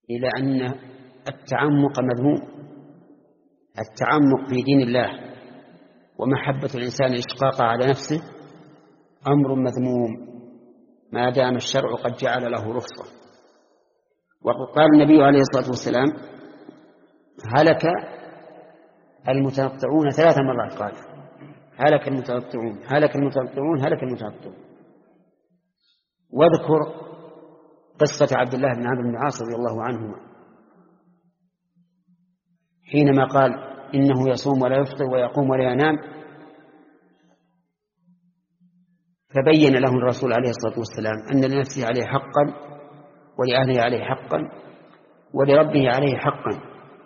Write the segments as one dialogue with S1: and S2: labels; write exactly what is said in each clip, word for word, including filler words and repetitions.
S1: إلى أن التعمق مذموم. التعمق في دين الله ومحبة الإنسان الإشقاق على نفسه أمر مذموم ما دام الشرع قد جعل له رخصة. وقال النبي عليه الصلاة والسلام: هلك المتنطعون ثلاث مرات. قال: هلك المتنطعون هلك المتنطعون هلك المتنطعون. واذكر قصة عبد الله بن عمرو بن العاص رضي الله عنهما حينما قال: إنه يصوم ولا يفطر ويقوم ولا ينام، فبين له الرسول عليه الصلاة والسلام أن لنفسه عليه حقا ولأهله عليه حقا ولربه عليه حقا،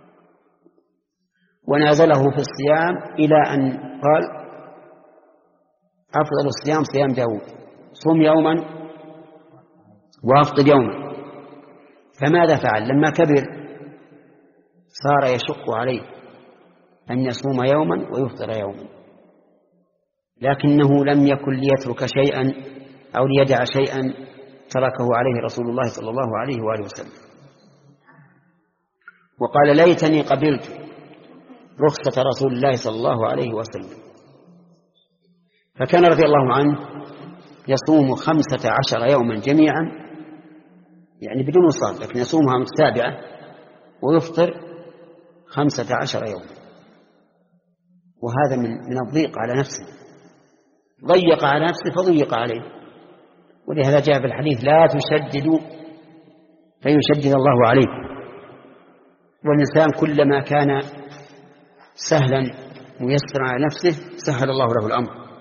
S1: ونازله في الصيام إلى أن قال: أفضل الصيام صيام داود، صم يوما وأفطر يوما. فماذا فعل لما كبر؟ صار يشق عليه أن يصوم يوما ويفطر يوما، لكنه لم يكن ليترك شيئا أو ليدع شيئا تركه عليه رسول الله صلى الله عليه وآله وسلم. وقال: ليتني قبلت رخصة رسول الله صلى الله عليه وسلم. فكان رضي الله عنه يصوم خمسة عشر يوما جميعا، يعني بدون وصال، لكن يصومها متتابعة ويفطر خمسة عشر يوما، وهذا من من الضيق على نفسه. ضيق على نفسه فضيق عليه، ولهذا جاء في الحديث: لا تشددوا فيشدد الله عليكم. والإنسان كلما كان سهلا ميسرا على نفسه سهل الله له الأمر.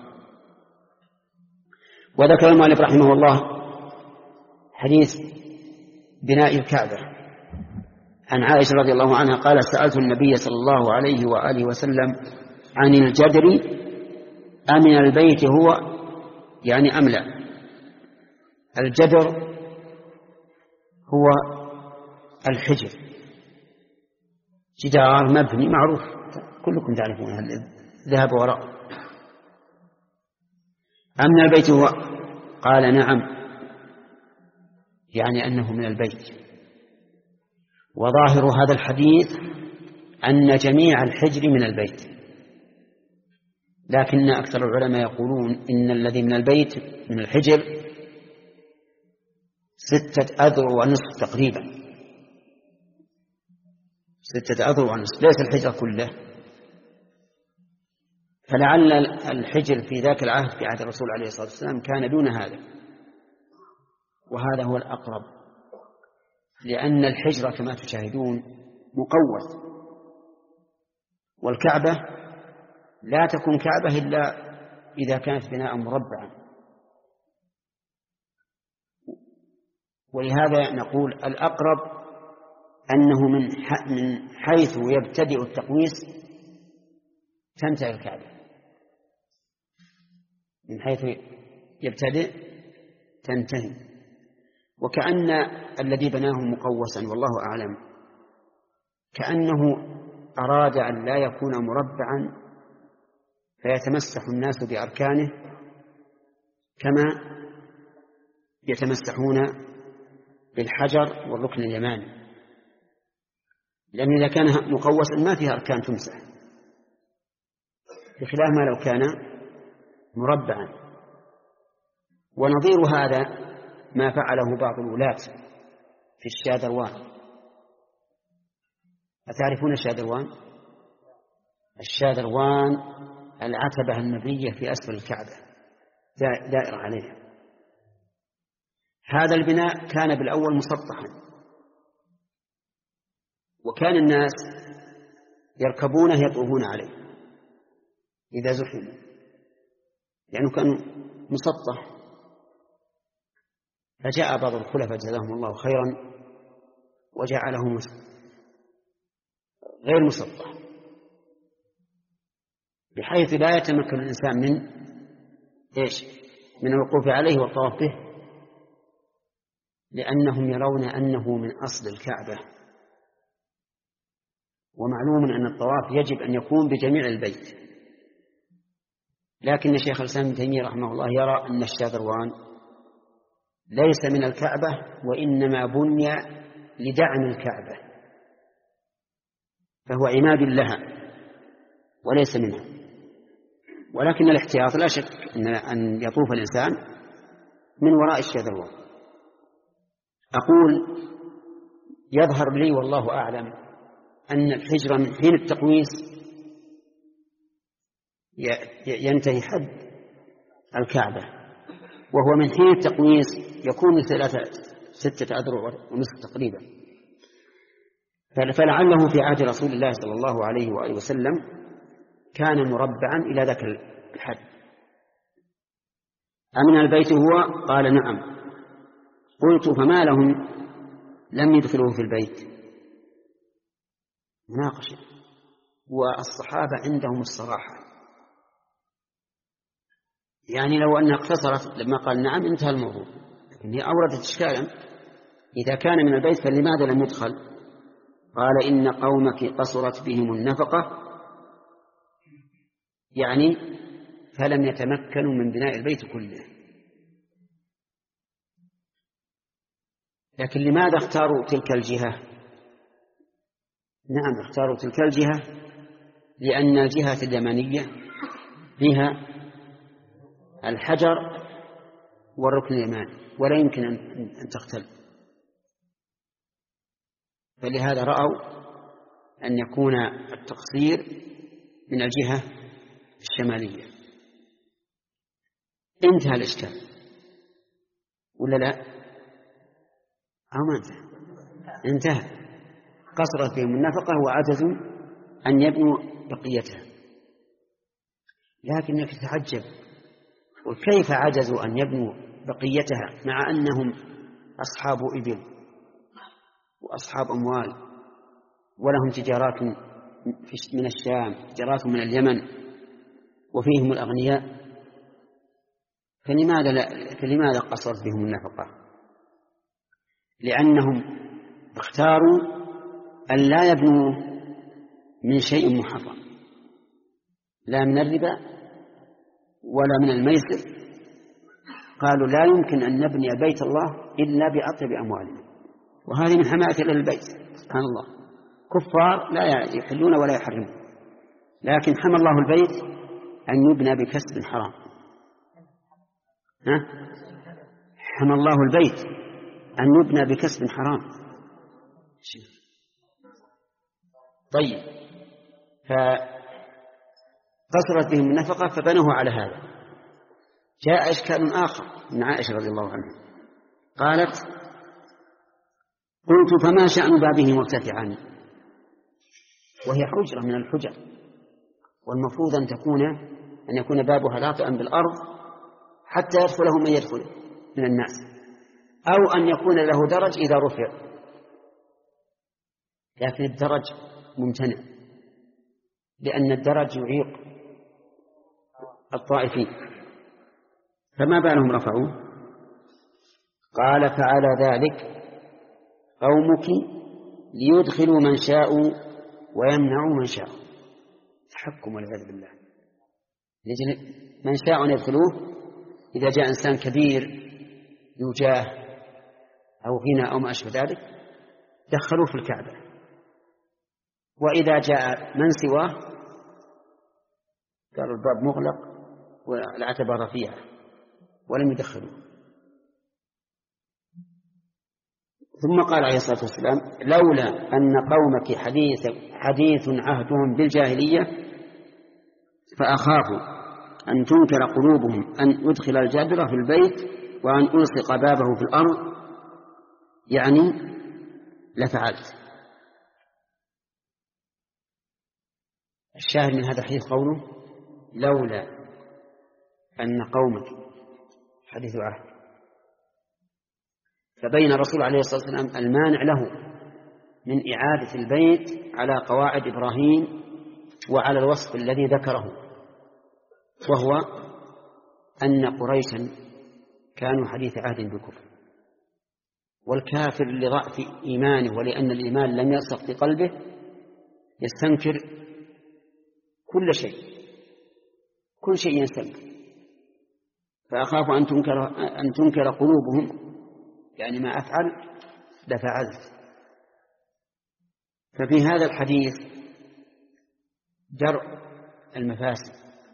S1: وذكر المؤلف رحمه الله حديث بناء الكعبة عن عائشة رضي الله عنها قال: سألت النبي صلى الله عليه وآله وسلم عن الجدر أمن البيت هو يعني أم لا. الجدر هو الحجر، جدار مبني معروف كلكم تعرفون، ذهب وراء. أمن البيت هو؟ قال: نعم، يعني أنه من البيت. وظاهر هذا الحديث أن جميع الحجر من البيت، لكن أكثر العلماء يقولون إن الذي من البيت من الحجر ستة أذرع ونصف تقريبا، ستة أذرع ونصف، ليس الحجر كله. فلعل الحجر في ذاك العهد في عهد الرسول عليه الصلاة والسلام كان دون هذا، وهذا هو الأقرب، لأن الحجر كما تشاهدون مقوس، والكعبة لا تكون كعبة إلا إذا كانت بناء مربعا. ولهذا نقول الأقرب أنه من حيث يبتدئ التقويس تنتهي الكعبة، من حيث يبتدئ تنتهي. وكأن الذي بناه مقوسا والله أعلم كأنه أراد أن لا يكون مربعا فيتمسح الناس بأركانه كما يتمسحون بالحجر والركن اليماني، لأن إذا كان مقوسا ما فيها أركان تمسح، بخلاف ما لو كان مربعا. ونظير هذا ما فعله بعض الولاة في الشادروان. أتعرفون الشادروان؟ الشادروان العتبة المبنية في أسفل الكعبة دائرة عليها. هذا البناء كان بالأول مسطحا، وكان الناس يركبونه يطوفون عليه إذا زحموا، لأنه كان مسطح. فجاء بعض الخلفاء جزاهم الله خيرا وجعله غير مسطح، بحيث لا يتمكن الإنسان من إيش؟ من الوقوف عليه والطواف به، لأنهم يرون أنه من أصل الكعبة. ومعلوم أن الطواف يجب أن يكون بجميع البيت، لكن الشيخ الإسلام ابن تيمية رحمه الله يرى أن الشاذروان ليس من الكعبة، وإنما بني لدعم الكعبة، فهو عماد لها وليس منها. ولكن الاحتياط لا شك أن يطوف الإنسان من وراء الشذوات. أقول يظهر لي والله أعلم أن الحجر من حين التقويس ينتهي حد الكعبة، وهو من حين التقويس يكون ثلاثة ستة أذرع ونصف تقريبا، فلعله في عهد رسول الله صلى الله عليه وآله وسلم كان مربعا إلى ذاك الحد. أمن البيت هو؟ قال نعم. قلت فما لهم لم يدخلوه في البيت؟ مناقشة، والصحابة عندهم الصراحة، يعني لو أنها اقتصرت لما قال نعم انتهى الموضوع، لكن هي أوردت إشكالا، إذا كان من البيت فلماذا لم يدخل؟ قال إن قومك قصرت بهم النفقة، يعني فلم يتمكنوا من بناء البيت كله. لكن لماذا اختاروا تلك الجهة؟ نعم اختاروا تلك الجهة لأن الجهة اليمنية بها الحجر والركن اليماني ولا يمكن أن تختل، فلهذا رأوا أن يكون التقصير من الجهة الشمالية. انتهى الإشكال ولا لا؟ أو ما انتهى؟ انتهى. قصرت بهم النفقة وعجزوا أن يبنوا بقيتها. لكنك تتعجب، وكيف عجزوا أن يبنوا بقيتها مع أنهم أصحاب إبل وأصحاب أموال ولهم تجارات من الشام، تجارات من اليمن، وفيهم الأغنياء، فلماذا, لا فلماذا قصرت بهم النفقة؟ لأنهم اختاروا أن لا يبنوا من شيء محرم، لا من الربا ولا من الميسر. قالوا لا يمكن أن نبني بيت الله إلا بأطيب أموالنا، وهذه من حماية أهل البيت. سبحان الله، كفار لا يحلون ولا يحرمون، لكن حمى الله البيت أن يبنى بكسب حرام. ها؟ حمى الله البيت أن يبنى بكسب حرام. طيب، فقصرت بهم النفقة فبنوه على هذا. جاء إشكال آخر من عائشة رضي الله عنها، قالت قلت فما شأن بابه مرتفعا؟ وهي حجرة من الحجر، والمفروض أن تكون أن يكون بابها لاطئا بالأرض حتى يدخله من يدخل من الناس، أو أن يكون له درج إذا رفع، لكن الدرج ممتنع لأن الدرج يعيق الطائفين، فما بالهم رفعوه؟ قال فعلى ذلك قومك ليدخلوا من شاءوا ويمنعوا من شاءوا. تحكم والعياذ بالله، من شاء أن يدخلوه إذا جاء إنسان كبير يجاه أو غنى أو ما أشبه ذلك دخلوه في الكعبة، وإذا جاء من سواه قالوا الباب مغلق والعتبة رفيعة ولم يدخلوه. ثم قال عليه الصلاة والسلام لولا أن قومك حديث, حديث عهدهم بالجاهلية فأخافوا أن تنكر قلوبهم أن أدخل الجدر في البيت وأن ألصق بابه في الأرض، يعني لفعلت. الشاهد من هذا الحديث قوله لولا أن قومك حديث عهد، فبين الرسول عليه الصلاة والسلام المانع له من إعادة البيت على قواعد إبراهيم وعلى الوصف الذي ذكره، وهو أن قريشا كانوا حديث عهد بالكفر، والكافر لضعف إيمانه ولأن الإيمان لم يرسخ في قلبه يستنكر كل شيء، كل شيء يستنكر. فأخاف أن تنكر, أن تنكر قلوبهم، يعني ما أفعل لفعلت، ففي هذا الحديث درء المفاسد،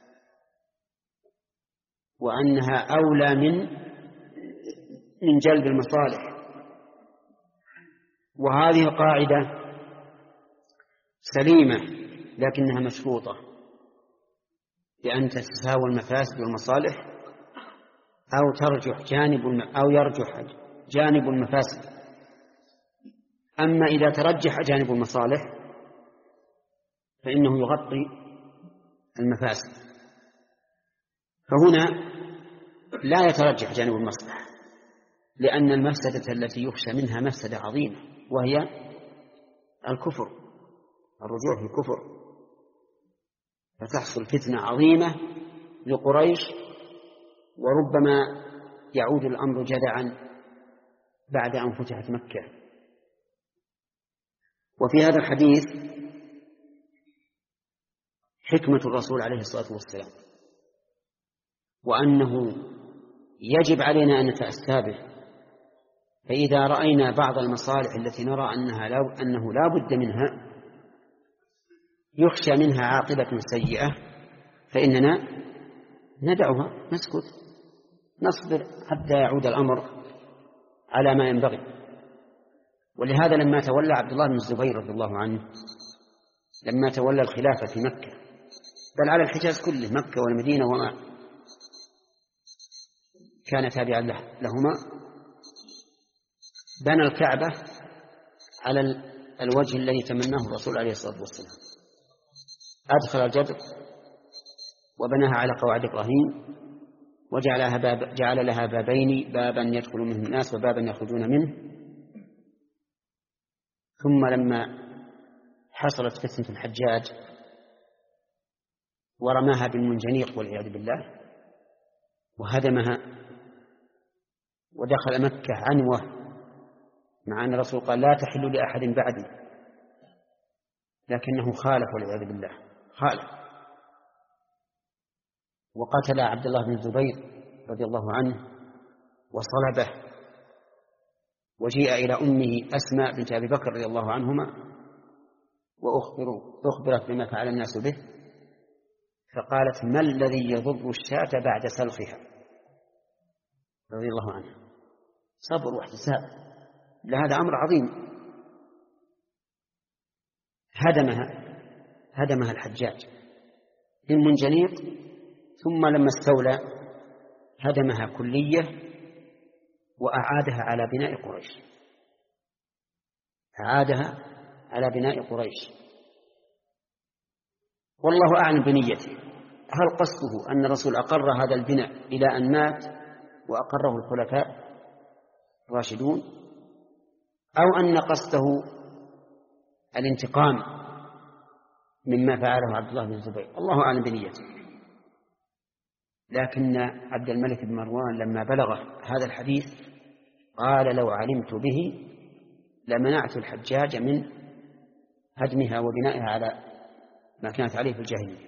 S1: وأنها أولى من من جلب المصالح. وهذه قاعدة سليمة لكنها مشروطة، بأن تتساوى المفاسد والمصالح، أو ترجح جانب أو يرجح جانب المفاسد. أما إذا ترجح جانب المصالح فإنه يغطي المفاسد. فهنا لا يترجح جانب المصلحة، لأن المفسدة التي يخشى منها مفسدة عظيمة، وهي الكفر، الرجوع في الكفر، فتحصل فتنة عظيمة لقريش، وربما يعود الأمر جدعا بعد أن فتحت مكة. وفي هذا الحديث حكمة الرسول عليه الصلاة والسلام، وأنه يجب علينا أن نتأسى به. فإذا رأينا بعض المصالح التي نرى أنها لا أنه لا بد منها، يخشى منها عاقبة سيئة، فإننا ندعها، نسكت، نصبر حتى يعود الأمر على ما ينبغي. ولهذا لما تولى عبد الله بن الزبير رضي الله عنه، لما تولى الخلافة في مكة، بل على الحجاز كله، مكة والمدينة وما كان تابعا لهما، بنى الكعبة على الوجه الذي تمناه الرسول عليه الصلاة والسلام. أدخل الجدر وبناها على قواعد إبراهيم، وجعلها باب جعل لها بابين، بابا يدخل منه الناس وبابا يخرجون منه. ثم لما حصلت فتنة الحجاج ورماها بالمنجنيق والعياذ بالله وهدمها ودخل مكة عنوة، مع أن الرسول قال لا تحل لأحد بعدي، لكنه خالف والعياذ بالله، خالف وقتل عبد الله بن الزبير رضي الله عنه وصلبه. وجيء إلى أمه أسماء بنت أبي بكر رضي الله عنهما وأخبروا أخبرت بما فعل الناس به، فقالت ما الذي يضر الشاة بعد سلخها، رضي الله عنها. صبر واحتساب، لهذا أمر عظيم. هدمها هدمها الحجاج بالمنجنيق، ثم لما استولى هدمها كلية وأعادها على بناء قريش، أعادها على بناء قريش. والله أعلم بنيته، هل قصده أن الرسول أقر هذا البناء إلى أن مات وأقره الخلفاء الراشدون، أو أن قصده الانتقام مما فعله عبد الله بن الزبير؟ الله أعلم بنيته. لكن عبد الملك بن مروان لما بلغه هذا الحديث قال لو علمت به لمنعت الحجاج من هدمها وبنائها على ما كانت عليه في الجاهلية.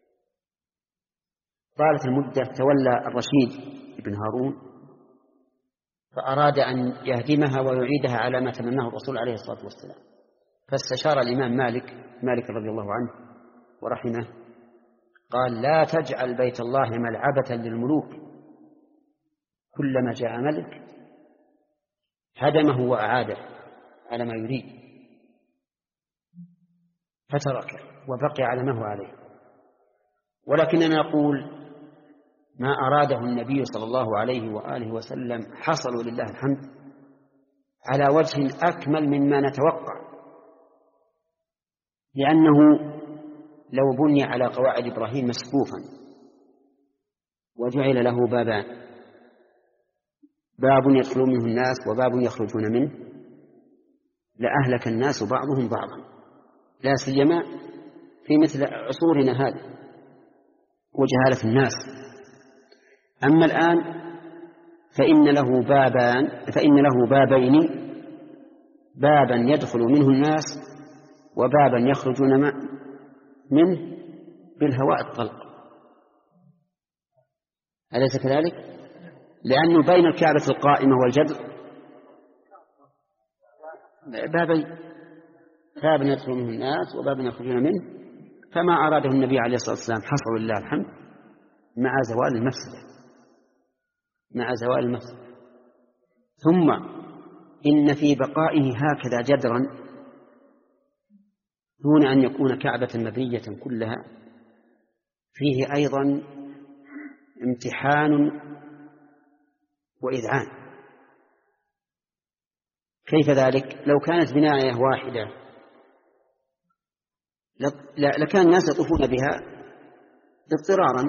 S1: طالت المدة، تولى الرشيد بن هارون فأراد أن يهدمها ويعيدها على ما تمناه الرسول عليه الصلاة والسلام، فاستشار الإمام مالك مالك رضي الله عنه ورحمه، قال لا تجعل بيت الله ملعبة للملوك، كلما جاء ملك هدمه وأعاده على ما يريد، فتركه وبقي على ما هو عليه. ولكننا نقول ما أراده النبي صلى الله عليه وآله وسلم حصل ولله الحمد على وجه أكمل مما نتوقع، لأنه لو بني على قواعد إبراهيم مسقوفا وجعل له بابان، باب يدخل منه الناس وباب يخرجون منه، لأهلك الناس بعضهم بعضا، لا سيما في مثل عصورنا هذه وجهالة الناس. أما الآن فإن له بابان فإن له بابين، بابا يدخل منه الناس وبابا يخرجون منه بالهواء الطلق، أليس كذلك؟ لأنه بين الكعبة القائمة والجدر بابين، باب يدخل منه الناس وباب يخرجون منه، فما أراده النبي عليه الصلاة والسلام حصل لله الحمد مع زوال المفسدة مع زوال المفسدة. ثم إن في بقائه هكذا جدرا دون أن يكون كعبة مبنية كلها فيه أيضا امتحان وإذعان. كيف ذلك؟ لو كانت بناية واحدة لكان الناس يطوفون بها اضطرارا،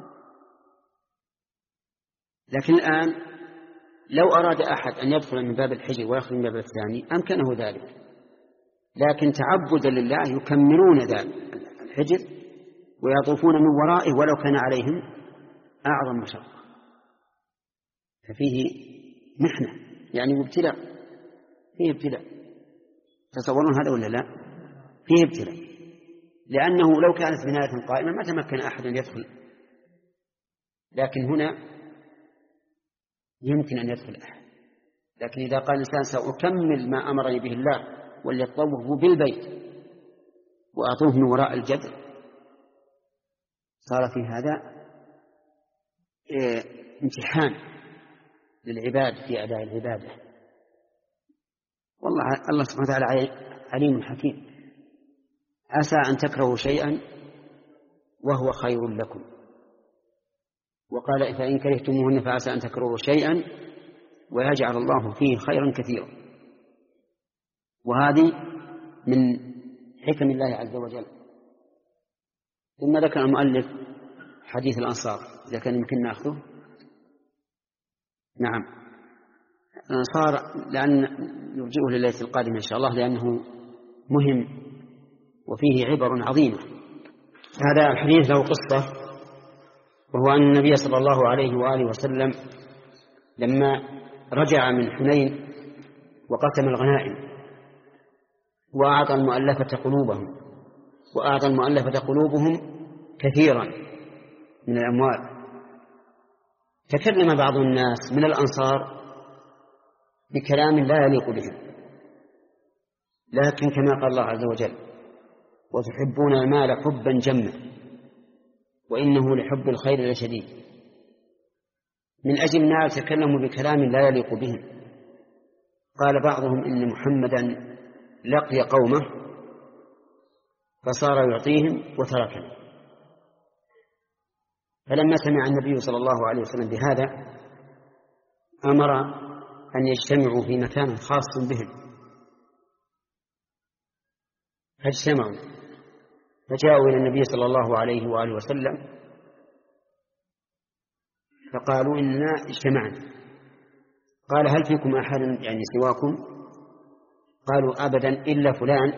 S1: لكن الآن لو أراد أحد أن يدخل من باب الحجر ويخرج من باب الثاني أمكنه ذلك، لكن تعبدا لله يكملون ذلك الحجر ويطوفون من ورائه ولو كان عليهم أعظم مشقة، ففيه محنة يعني ابتلاء، فيه ابتلاء. تصورون هذا ولا لا؟ فيه ابتلاء، لأنه لو كانت بناية قائمة ما تمكن أحد أن يدخل، لكن هنا يمكن أن يدخل أحد. لكن إذا قال الإنسان سأكمل ما أمرني به الله وليطوفوا بالبيت وأطوف من وراء الجدر، صار في هذا امتحان للعباد في أداء العبادة. والله الله سبحانه وتعالى عليم حكيم. عسى أن تكرهوا شيئا وهو خير لكم، وقال فإن كرهتموهن فعسى أن تكرهوا شيئا ويجعل الله فيه خيرا كثيرا. وهذه من حكم الله عز وجل. ثم ذكر المؤلف حديث الأنصار، إذا كان يمكن نأخذه. نعم، الأنصار لأن يرجئه لليلة القادمة إن شاء الله، لأنه مهم وفيه عبر عظيمة. هذا الحديث له قصة، وهو أن النبي صلى الله عليه وآله وسلم لما رجع من حنين وقسم الغنائم وأعطى المؤلفة قلوبهم وأعطى المؤلفة قلوبهم كثيرا من الأموال، تكلم بعض الناس من الأنصار بكلام لا يليق بهم، لكن كما قال الله عز وجل وتحبون المال حبا جما وإنه لحب الخير لشديد. من أجل الناس تكلموا بكلام لا يليق بهم. قال بعضهم إن محمدا لقي قومه فصار يعطيهم وتركنا. فلما سمع النبي صلى الله عليه وسلم بهذا أمر أن يجتمعوا في مكان خاص بهم، فاجتمعوا فجاءوا إلى النبي صلى الله عليه وآله وسلم فقالوا إننا اجتمعنا. قال هل فيكم أحد يعني سواكم؟ قالوا أبدا إلا فلان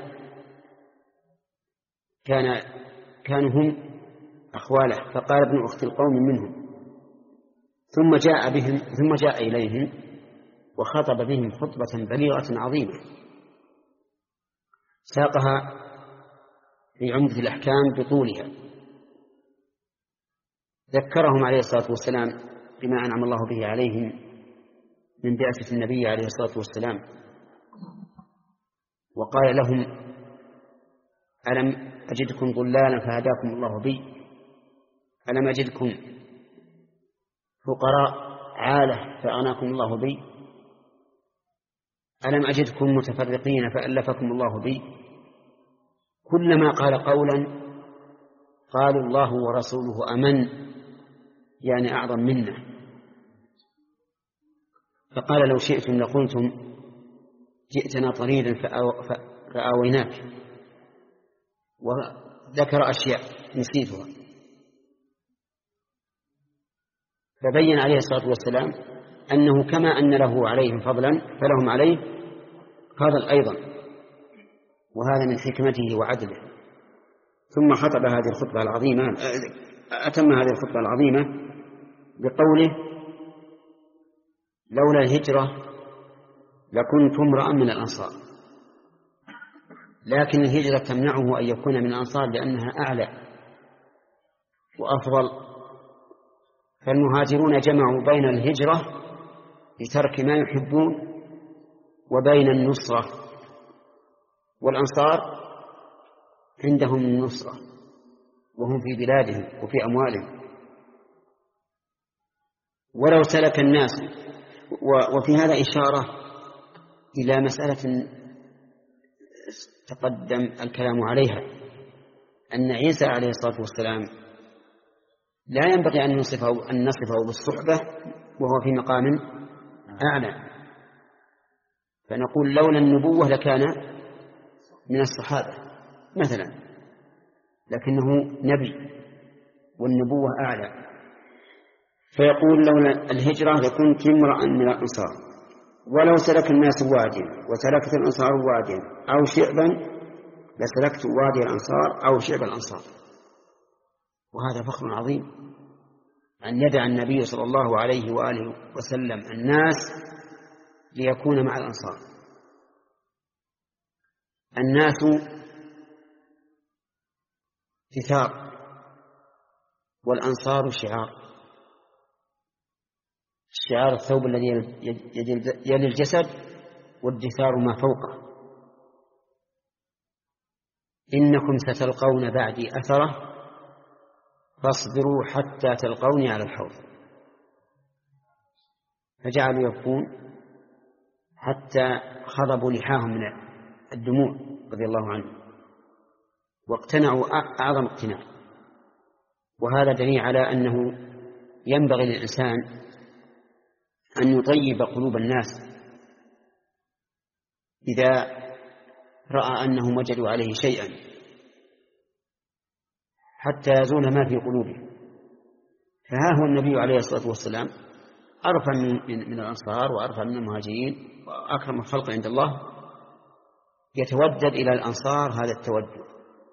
S1: كان كانوا هم أخواله، فقال ابن أخت القوم منهم. ثم جاء بهم ثم جاء إليهم وخطب بهم خطبة بليغة عظيمة ساقها في عمدة الأحكام بطولها. ذكرهم عليه الصلاة والسلام بما أنعم الله به عليهم من بعثة النبي عليه الصلاة والسلام، وقال لهم ألم أجدكم ضلالا فهداكم الله بي، ألم أجدكم فقراء عالة فأغناكم الله بي، ألم أجدكم متفرقين فألفكم الله بي. كلما قال قولا قالوا الله ورسوله أمن، يعني أعظم منا. فقال لو شئتم لقلتم جئتنا طريدا فآويناك، وذكر أشياء نسيتها. فبين عليه الصلاة والسلام أنه كما أن له عليهم فضلا فلهم عليه فضل أيضا، وهذا من حكمته وعدله. ثم خطب هذه الخطبة العظيمة أتم هذه الخطبة العظيمة بقوله لولا الهجرة لكنت امرأ من الأنصار، لكن الهجرة تمنعه أن يكون من الأنصار لأنها أعلى وأفضل. فالمهاجرون جمعوا بين الهجرة لترك ما يحبون وبين النصرة والأنصار عندهم النصرة وهم في بلادهم وفي أموالهم. ولو سلك الناس، وفي هذا إشارة إلى مسألة تقدم الكلام عليها، أن عيسى عليه الصلاة والسلام لا ينبغي أن نصفه, أن نصفه بالصحبة وهو في مقام أعلى، فنقول لولا النبوة لكان من الصحابة مثلا، لكنه نبي والنبوة أعلى. فيقول لولا الهجرة لكنت امرأ من الأنصار، ولو سلك الناس واديا وسلكت الأنصار واديا أو شعبا لسلكت وادي الأنصار أو شعب الأنصار. وهذا فخر عظيم أن يدع النبي صلى الله عليه وآله وسلم الناس ليكون مع الأنصار. الناس كثار والأنصار شعار. الشعار الثوب الذي يلي الجسد، والدثار ما فوقه. إنكم ستلقون بعدي أثرة فاصبروا حتى تلقوني على الحوض. فجعلوا يبكون حتى خضبوا لحاهم من الدموع رضي الله عنه، واقتنعوا أعظم اقتناع. وهذا دليل على أنه ينبغي للإنسان أن يطيب قلوب الناس إذا رأى أنهم وجدوا عليه شيئا حتى يزول ما في قلوبهم. فها هو النبي عليه الصلاة والسلام أرفع من, من الأنصار وأرفع من المهاجرين وأكرم الخلق عند الله، يتودد إلى الأنصار هذا التودد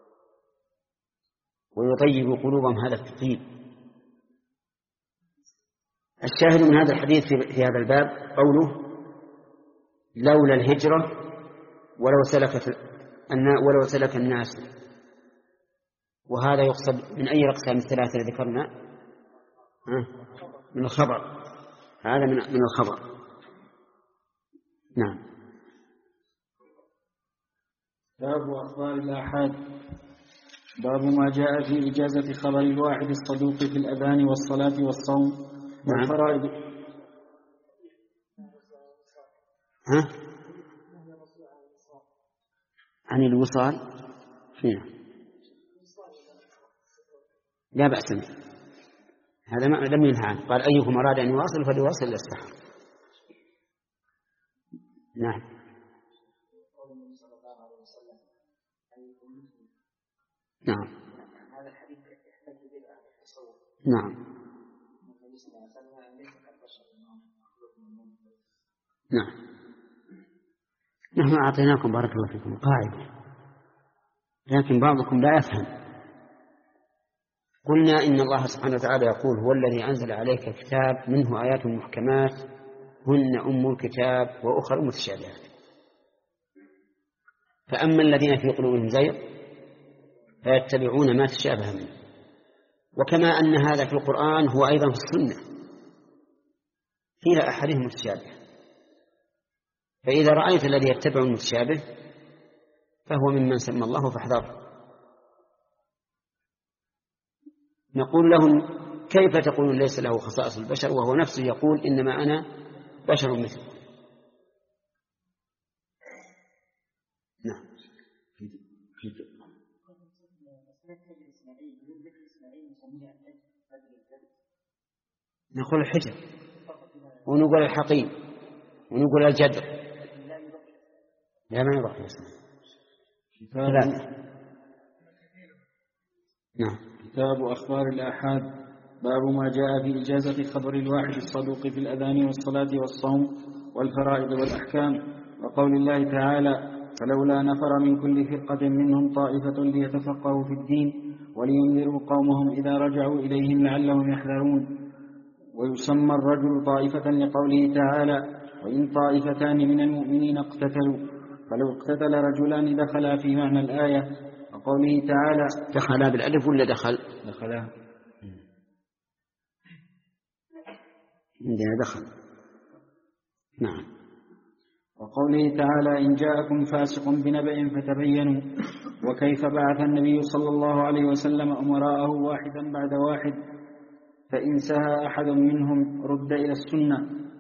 S1: ويطيب قلوبهم هذا التطيب. الشاهد من هذا الحديث في هذا الباب قوله لولا الهجرة ولو سلكت ولو سلك الناس. وهذا يقصد من أي أقسام الثلاثة التي ذكرنا؟ من الخبر، هذا من من الخبر. نعم.
S2: باب أخبار الآحاد. باب ما جاء في إجازة خبر الواحد الصدوق في الأذان والصلاة والصوم والفرائض.
S1: ها؟ عن الوصال فينا لا بأس منه، هذا ما لم ينهى عنه. قال أيكم أراد أن يواصل فليواصل إلى السحر. نعم. نعم. نعم. نعم. نحن أعطيناكم بارك الله فيكم قاعدة، لكن بعضكم لا يفهم. قلنا إن الله سبحانه وتعالى يقول هو الذي أنزل عليك كتاب منه آيات محكمات هن أم الكتاب وأخر متشابهات. فأما الذين في قلوبهم زيغ فيتبعون ما تشابه منه. وكما أن هذا في القرآن هو أيضا في السنة قيل أحدهم متشابه. فإذا رأيت الذي يتبع المتشابه فهو ممن سمى الله فاحذره. نقول لهم كيف تقولون ليس له خصائص البشر وهو نفسه يقول إنما أنا بشر مثلكم. نعم. نقول الحجر ونقول الحقيم ونقول الجدر. لا ما يضح ثلاثة. نعم.
S2: كتاب أخبار الآحاد. باب ما جاء في إجازة خبر الواحد الصدوق في الأذان والصلاة والصوم والفرائض والأحكام، وقول الله تعالى فلولا نفر من كل فرقة منهم طائفة ليتفقهوا في الدين ولينذروا قومهم إذا رجعوا إليهم لعلهم يحذرون. ويسمى الرجل طائفة لقوله تعالى وإن طائفتان من المؤمنين اقتتلوا، فلو اقتتل رجلان دخلا في معنى الآية. وقوله تعالى
S1: دخلا بالألف ولا دخل؟
S2: دخلا
S1: عندنا دخل. نعم.
S2: وقوله تعالى إن جاءكم فاسق بنبأ فتبينوا، وكيف بعث النبي صلى الله عليه وسلم أمراءه واحدا بعد واحد، فإن سهى أحد منهم رد إلى السنة.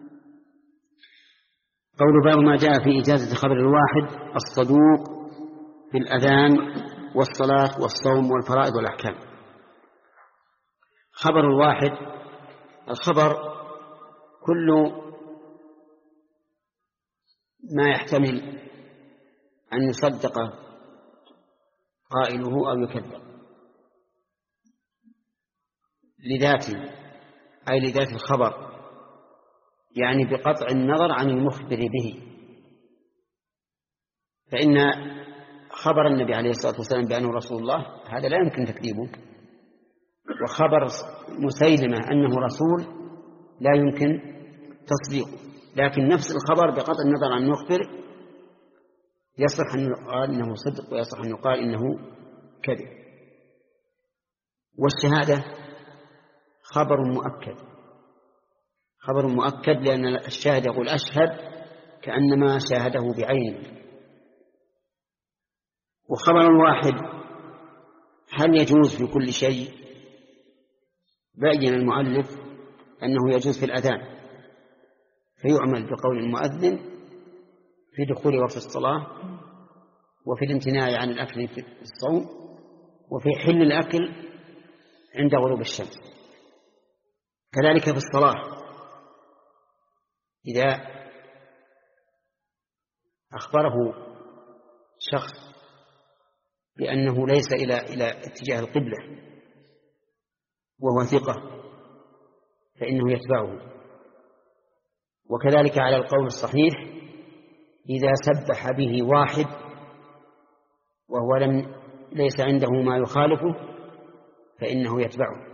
S1: قول باب ما جاء في إجازة خبر الواحد الصدوق في الأذان والصلاة والصوم والفرائض والأحكام. خبر الواحد، الخبر كل ما يحتمل أن يصدق قائله أو يكذب لذاته، أي لذات الخبر، يعني بقطع النظر عن المخبر به. فإن خبر النبي عليه الصلاة والسلام بأنه رسول الله هذا لا يمكن تكذيبه، وخبر مسيلمة أنه رسول لا يمكن تصديقه، لكن نفس الخبر بقطع النظر عن المخبر يصح أن يقال إنه صدق ويصح أن يقال إنه كذب. والشهادة خبر مؤكد، خبر مؤكد لأن الشاهد يقول أشهد كأنما شاهده بعينه. وخبر واحد هل يجوز في كل شيء؟ بين المؤلف أنه يجوز في الأذان، فيعمل بقول المؤذن في دخول وقت الصلاة، وفي الامتناع عن الأكل في الصوم، وفي حل الأكل عند غروب الشمس. كذلك في الصلاة إذا أخبره شخص بأنه ليس إلى إلى اتجاه القبلة وهو ثقة فإنه يتبعه. وكذلك على القول الصحيح إذا سبح به واحد وهو لم ليس عنده ما يخالفه فإنه يتبعه،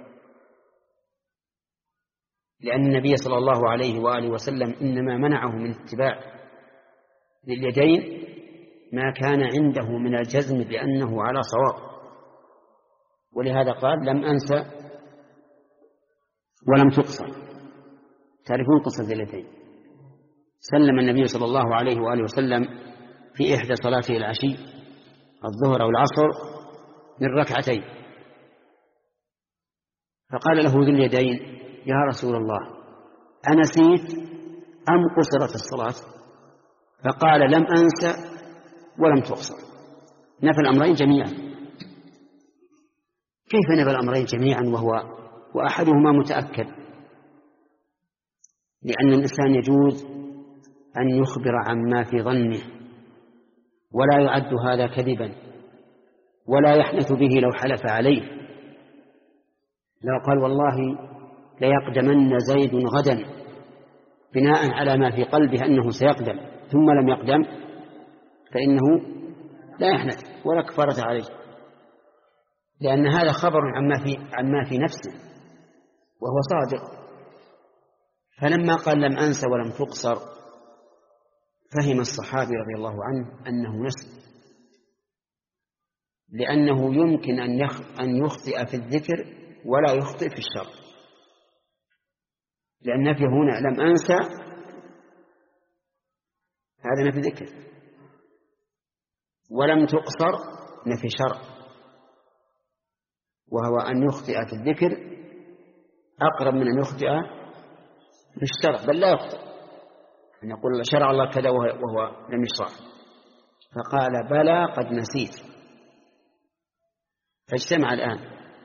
S1: لأن النبي صلى الله عليه وآله وسلم إنما منعه من اتباع لليدين ما كان عنده من الجزم لأنه على صواب، ولهذا قال لم أنسى ولم تقصر. تعرفون قصة اليدين؟ سلم النبي صلى الله عليه وآله وسلم في إحدى صلاته العشي الظهر أو العصر من ركعتين، فقال له ذو اليدين يا رسول الله أنسيت أم قصرت الصلاة؟ فقال لم أنسى ولم تقصر، نفى الأمرين جميعا. كيف نفى الأمرين جميعا وهو وأحدهما متأكد؟ لأن الإنسان يجوز أن يخبر عما في ظنه ولا يعد هذا كذبا، ولا يحنث به لو حلف عليه. لو قال والله ليقدمن زيد غدا بناء على ما في قلبه أنه سيقدم ثم لم يقدم فإنه لا يحنث ولا كفارة عليه، لأن هذا خبر عما في, عما في نفسه وهو صادق. فلما قال لم أنس ولم تقصر فهم الصحابي رضي الله عنه أنه نسي، لأنه يمكن أن يخطئ في الذكر ولا يخطئ في الشر، لأن نفي هنا لم أنسى هذا نفي ذكر، ولم تقصر نفي شرع، وهو أن يخطئ في الذكر أقرب من أن يخطئ في الشرع، بل لا يخطئ أن يقول شرع الله كذا وهو لم يشرع. فقال بلى قد نسيت. فاجتمع الآن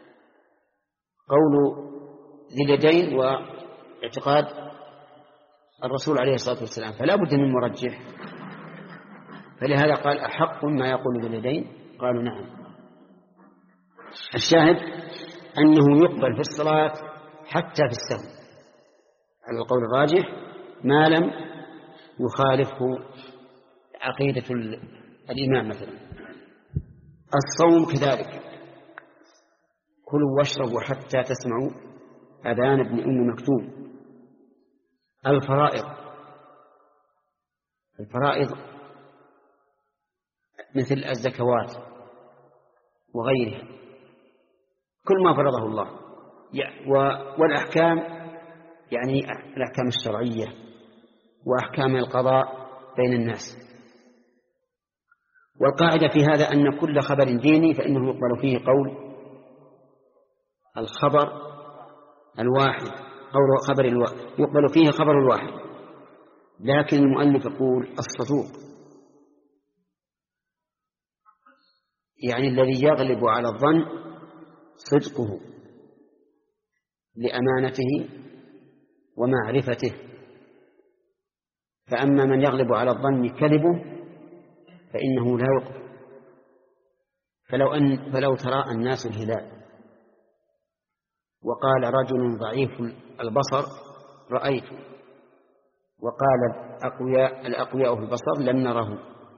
S1: قول ذي اليدين واعتقاد الرسول عليه الصلاة والسلام، فلا بد من مرجح. فلهذا قال أحق ما يقول ذي اليدين؟ قالوا نعم. الشاهد أنه يقبل في الصلاة حتى في السهو على القول الراجح ما لم يخالفه عقيدة الإمام مثلا. الصوم كذلك، كلوا واشربوا حتى تسمعوا أذان ابن أم مكتوم. الفرائض، الفرائض مثل الزكوات وغيرها كل ما فرضه الله، والأحكام يعني الأحكام الشرعية وأحكام القضاء بين الناس. والقاعدة في هذا أن كل خبر ديني فإنه يقبل فيه قول الخبر الواحد، قول خبر الواحد يقبل فيه خبر الواحد. لكن المؤلف يقول الصدوق يعني الذي يغلب على الظن صدقه لأمانته ومعرفته. فأما من يغلب على الظن كذبه فإنه لا يقبل. فلو, أن فلو ترى الناس الهلال وقال رجل ضعيف البصر رأيت، وقال الأقوياء, الأقوياء في البصر لم نره،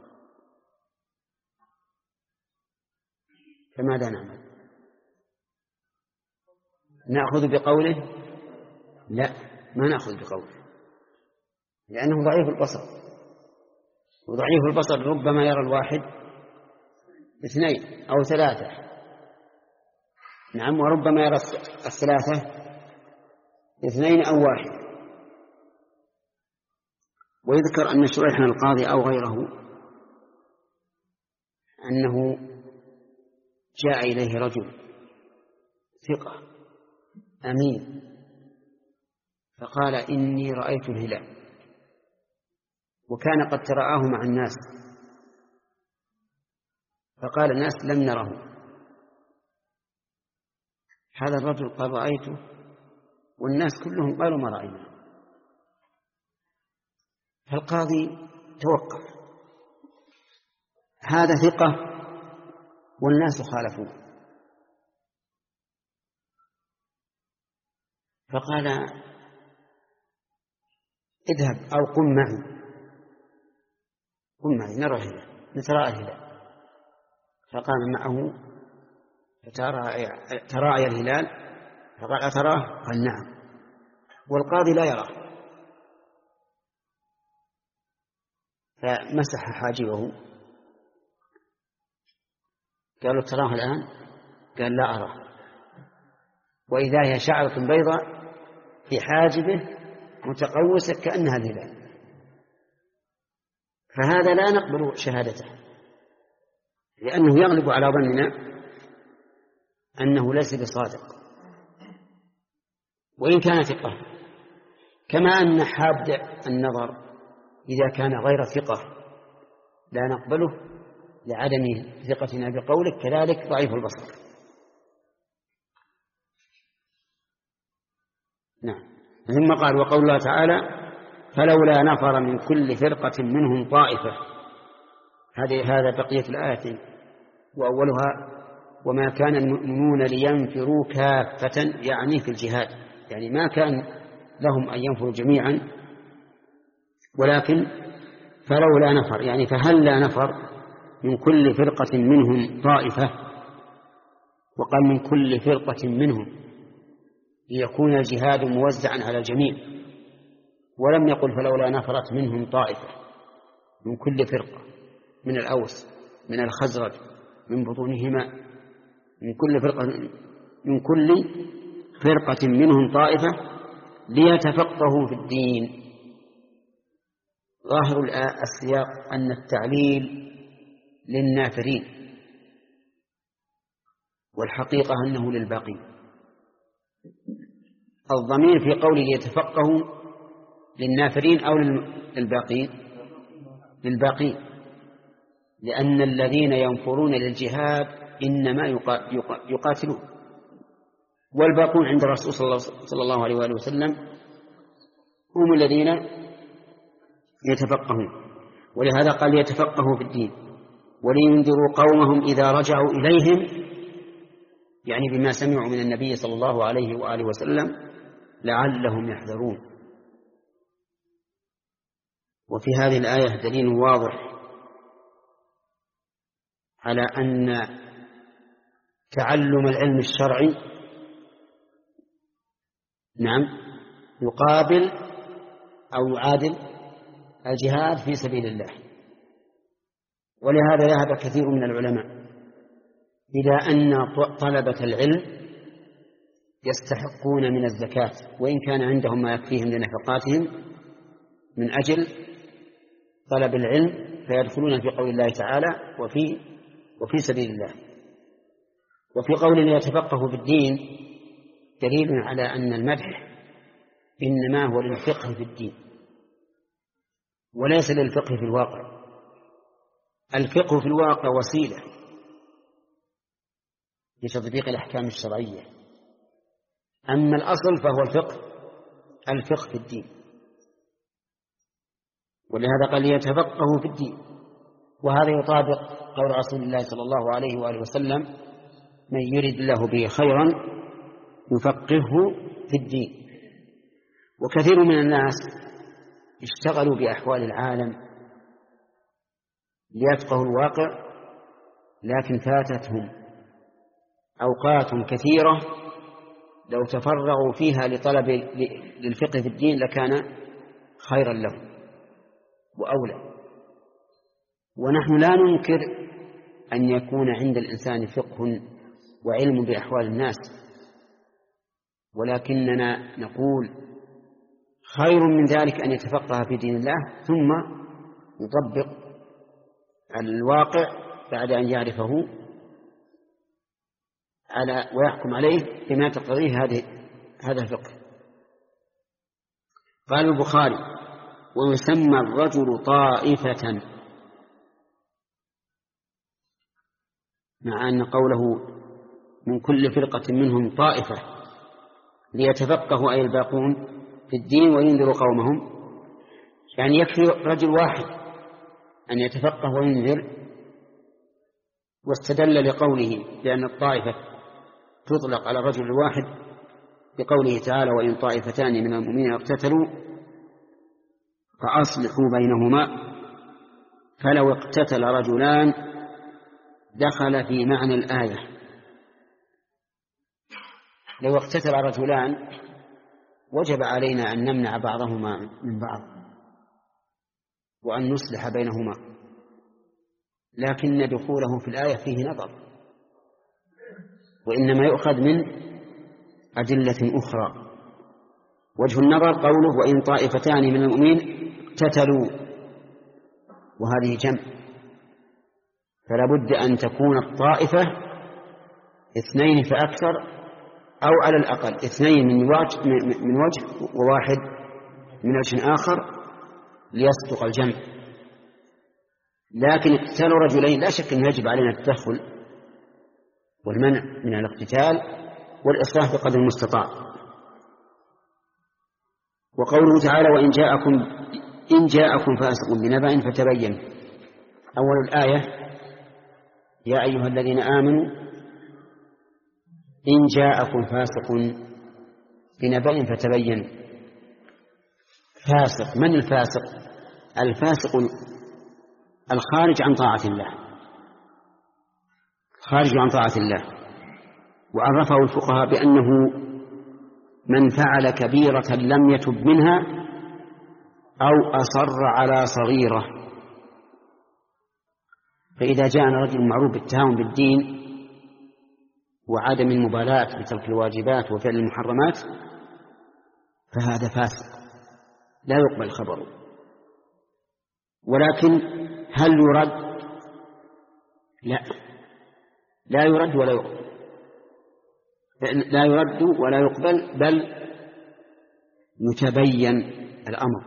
S1: فماذا نعمل؟ نأخذ بقوله؟ لا، ما نأخذ بقوله، لأنه ضعيف البصر، وضعيف البصر ربما يرى الواحد اثنين أو ثلاثة، نعم، وربما يرى الثلاثة اثنين أو واحد. ويذكر أن شريح القاضي أو غيره أنه جاء إليه رجل ثقة أمين فقال إني رأيت الهلال، وكان قد ترآه مع الناس، فقال الناس لم نره. هذا الرجل قال رأيته، والناس كلهم قالوا ما رأينا. فالقاضي توقف، هذا ثقة والناس خالفوه، فقال اذهب أو قم معي، قم معي نرى الهلال، نتراءى الهلال. فقام معه فتراءى الهلال، فقال أتراه؟ قال نعم، والقاضي لا يراه، فمسح حاجبه، قالوا تراه الآن؟ قال لا أراه، وإذا هي شعرة بيضاء في حاجبه متقوسة كأنها الهلال. فهذا لا نقبل شهادته، لأنه يغلب على ظننا أنه ليس بصادق وإن كان ثقة. كما أن حاد النظر إذا كان غير ثقة لا نقبله لعدم ثقتنا بقوله، كذلك ضعيف البصر. نعم. ثم قال وقول الله تعالى فلولا نفر من كل فرقة منهم طائفة، هذه هذا بقية الآية، وأولها وما كان المؤمنون لينفروا كافة، يعني في الجهاد، يعني ما كان لهم أن ينفروا جميعا، ولكن فلولا نفر يعني فهل لا نفر من كل فرقة منهم طائفة، وقال من كل فرقة منهم ليكون الجهاد موزعا على الجميع، ولم يقل فلولا نفرت منهم طائفة من كل فرقة، من الأوس من الخزرج من بطونهما، من كل فرقة من كل فرقة منهم طائفة ليتفقهوا في الدين. ظاهر السياق أن التعليل للنافرين، والحقيقة أنه للباقين. الضمير في قوله ليتفقهوا للنافرين أو للباقين؟ للباقين، لأن الذين ينفرون للجهاد إنما يقاتلون، والباقون عند الرسول صلى الله عليه وآله وسلم هم الذين يتفقهون. ولهذا قال يتفقهوا في الدين ولينذروا قومهم إذا رجعوا إليهم، يعني بما سمعوا من النبي صلى الله عليه وآله وسلم لعلهم يحذرون. وفي هذه الآية دليل واضح على أن تعلم العلم الشرعي نعم يقابل أو يعادل الجهاد في سبيل الله. ولهذا ذهب كثير من العلماء إلى أن طلبة العلم يستحقون من الزكاة، وإن كان عندهم ما يكفيهم لنفقاتهم، من أجل طلب العلم فيدخلون في قول الله تعالى وفي وفي سبيل الله. وفي قول يتفقه في الدين دليل على أن المدح إنما هو للفقه في الدين وليس للفقه في الواقع. الفقه في الواقع وسيلة لتطبيق الأحكام الشرعية، أما الأصل فهو الفقه الفقه في الدين. ولهذا قال يتفقه في الدين، وهذا يطابق قول رسول الله صلى الله عليه وآله وسلم من يرد الله به خيرا يفقهه في الدين. وكثير من الناس اشتغلوا بأحوال العالم ليفقهوا الواقع، لكن فاتتهم أوقات كثيرة لو تفرغوا فيها لطلب للفقه في الدين لكان خيرا لهم وأولى. ونحن لا ننكر أن يكون عند الإنسان فقه وعلم بأحوال الناس، ولكننا نقول خير من ذلك أن يتفقه في دين الله ثم يطبق الواقع بعد أن يعرفه على ويحكم عليه بما تقتضيه هذه هذا الفقه. قال البخاري ويسمى الرجل طائفة، مع أن قوله من كل فرقة منهم طائفة ليتفقهوا أي الباقون في الدين وينذروا قومهم، يعني يكفي رجل واحد أن يتفقه وينذر. واستدل لقوله بأن الطائفة تطلق على الرجل الواحد بقوله تعالى وإن طائفتان من المؤمنين اقتتلوا فأصلحوا بينهما، فلو اقتتل رجلان دخل في معنى الآية. لو اقتتل رجلان وجب علينا أن نمنع بعضهما من بعض وأن نصلح بينهما، لكن دخوله في الآية فيه نظر، وإنما يؤخذ من أدلة أخرى. وجه النظر قوله وإن طائفتان من المؤمنين اقتتلوا، وهذه جمع، فلا بد أن تكون الطائفة اثنين فأكثر أو على الأقل اثنين من وجه, من وجه وواحد من وجه آخر ليصدق الجمع. لكن اقتتال رجلين لا شك أن يجب علينا التدخل والمنع من الاقتتال والإصلاح بقدر المستطاع. وقوله تعالى وإن جاءكم إن جاءكم فاسق بنبأ فتبين، أول الآية يا أيها الذين آمنوا إن جاءكم فاسق بنبأ فتبين. فاسق، من الفاسق؟ الفاسق الخارج عن طاعة الله، خارج عن طاعة الله. وعرفه الفقهاء بأنه من فعل كبيرة لم يتب منها أو أصر على صغيرة. فإذا جاءنا رجل معروف بالتهاون بالدين وعدم المبالاة بترك الواجبات وفعل المحرمات فهذا فاسق لا يقبل خبره. ولكن هل يرد؟ لا، لا يرد ولا يقبل، لا يرد ولا يقبل، بل يتبين الأمر.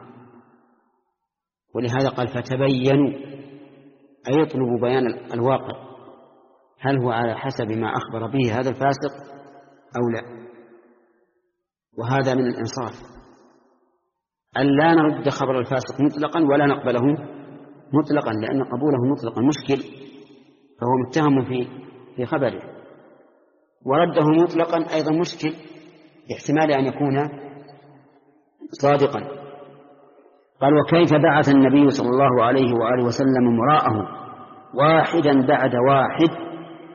S1: ولهذا قال فتبينوا، أي يطلب بيان الواقع، هل هو على حسب ما أخبر به هذا الفاسق أو لا. وهذا من الإنصاف أن لا نرد خبر الفاسق مطلقا ولا نقبله مطلقا، لأن قبوله مطلقا مشكل، فهو متهم في في خبره، ورده مطلقا أيضا مشكل باحتمال أن يكون صادقا. قال وكيف بعث النبي صلى الله عليه وآله وسلم امرأه واحدا بعد واحد.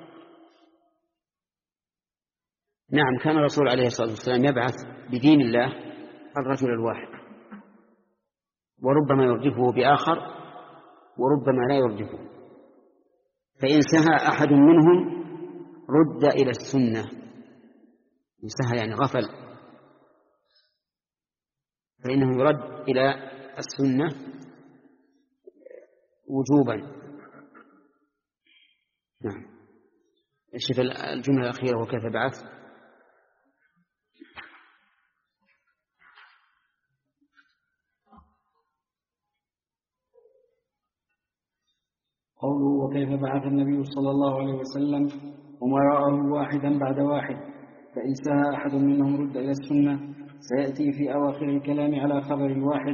S1: نعم، كان الرسول عليه الصلاة والسلام يبعث بدين الله الرجل الواحد، وربما يردفه بآخر وربما لا يردفه. فإن سهى أحد منهم رد إلى السنة، سهى يعني غفل، فإنه يرد إلى السنة وجوبا. نعم. ايش في الجملة الأخيرة وكيف بعث؟
S2: قوله وكيف بعث النبي صلى الله عليه وسلم أمراءه واحدا بعد واحد، فإن سهى أحد منهم رد إلى السنة. سيأتي في أواخر الكلام على خبر الواحد.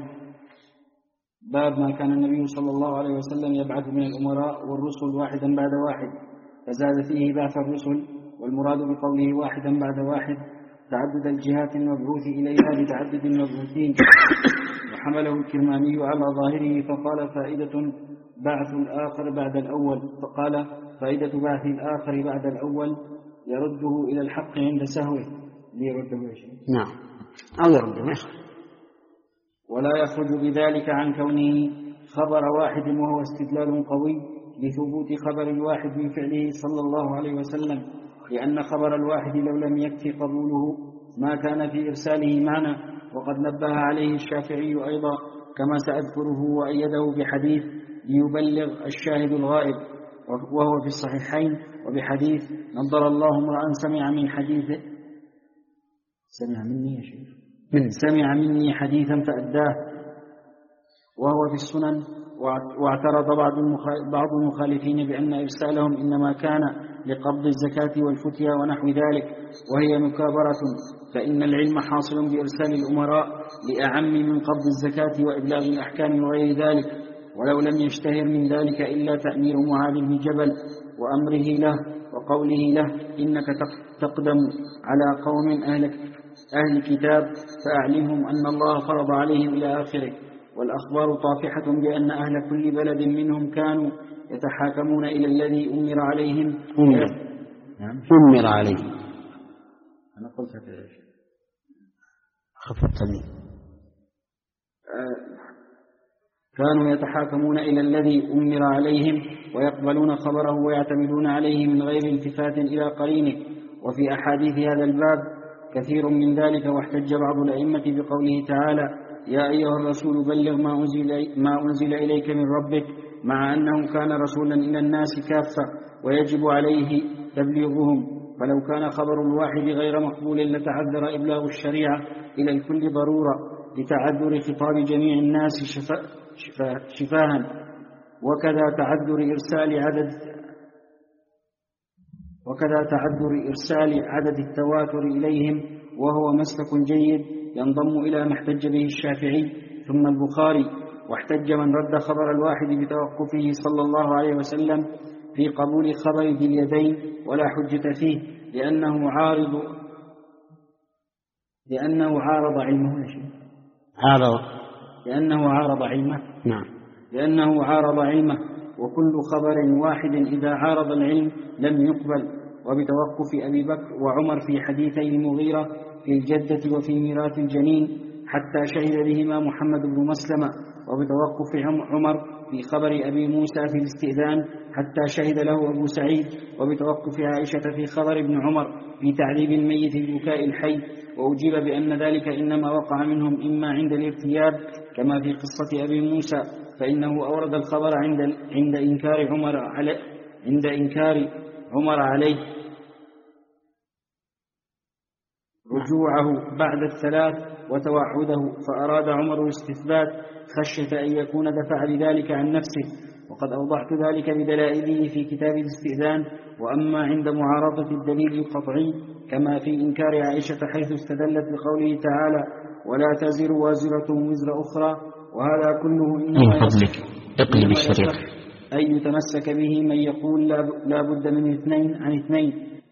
S2: باب ما كان النبي صلى الله عليه وسلم يبعث من الأمراء والرسل واحدا بعد واحد، فزاد فيه بعث الرسل، والمراد بقوله واحدا بعد واحد تعدد الجهات المبعوث إليها بتعدد المبعوثين. وحمله الكرماني على ظاهره فقال فائدة بعث الآخر بعد الأول، فقال فائدة بعث الآخر بعد الأول يرده إلى الحق عند سهوه ليرده شيء.
S1: نعم أو يرده.
S2: ولا يخرج بذلك عن كونه خبر واحد، وهو استدلال قوي لثبوت خبر الواحد من فعله صلى الله عليه وسلم، لأن خبر الواحد لو لم يكفي قبوله ما كان في إرساله معنى. وقد نبه عليه الشافعي أيضا كما سأذكره، وأيده بحديث ليبلغ الشاهد الغائب، وهو في الصحيحين، وبحديث نضر الله امرأ سمع من حديث سمع مني يا شيخ من سمع مني حديثا فأداه، وهو في السنن. واعترض بعض المخالفين بأن إرسالهم إنما كان لقبض الزكاة والفتيا ونحو ذلك، وهي مكابرة، فإن العلم حاصل بإرسال الأمراء لأعم من قبض الزكاة وإبلاغ الأحكام وغير ذلك، ولو لم يشتهر من ذلك إلا تأمير معاذ بن جبل وأمره له وقوله له إنك تقدم على قوم أهل, أهل كتاب فأعلمهم أن الله فرض عليهم إلى آخره. والأخبار طافحة بأن أهل كل بلد منهم كانوا يتحاكمون إلى الذي أمر عليهم
S1: أمر, أمر عليهم
S2: أنا قلت هكذا
S1: خفتني
S2: كانوا يتحاكمون إلى الذي أمر عليهم ويقبلون خبره ويعتمدون عليه من غير التفات إلى قرينه. وفي أحاديث هذا الباب كثير من ذلك. واحتج بعض الأئمة بقوله تعالى يا أيها الرسول بلغ ما أنزل, ما أنزل إليك من ربك، مع أنه كان رسولا إلى الناس كافة ويجب عليه تبليغهم. فلو كان خبر الواحد غير مقبول لتعذر إبلاغ الشريعة إلى الكل ضرورة لتعذر خطاب جميع الناس شفا شفا شفاها. وكذا تعذر إرسال عدد وكذا تعذر إرسال عدد التواتر إليهم، وهو مسلك جيد ينضم إلى ما احتج به الشافعي ثم البخاري. واحتج من رد خبر الواحد بتوقفه صلى الله عليه وسلم في قبول خبر ذي اليدين ولا حجة فيه، لأنه عارض لأنه عارض علمه
S1: عارض
S2: لأنه عارض علمه
S1: نعم
S2: لأنه عارض علمه وكل خبر واحد إذا عارض العلم لم يقبل. وبتوقف أبي بكر وعمر في حديثي المغيرة في الجدة وفي ميراث الجنين حتى شهد بهما محمد بن مسلمة. وبتوقف عمر في خبر أبي موسى في الاستئذان حتى شهد له أبو سعيد. وبتوقف عائشة في خبر ابن عمر في تعذيب الميت ببكاء الحي. وأجيب بأن ذلك إنما وقع منهم إما عند الارتياب كما في قصة أبي موسى، فإنه أورد الخبر عند عند إنكار عمر عليه عند إنكار عمر عليه رجوعه بعد الثلاث وتوعده، فأراد عمر الاستثبات خشية أن يكون دفع بذلك عن نفسه. وقد أوضحت ذلك بدلائله في كتاب الاستئذان. وأما عند معارضة الدليل القطعي كما في إنكار عائشة حيث استدلت بقوله تعالى ولا تزر وازرة وزر أخرى، وهذا كله إنما يصح أن يتمسك به من يقول لا بد من اثنين عن اثنين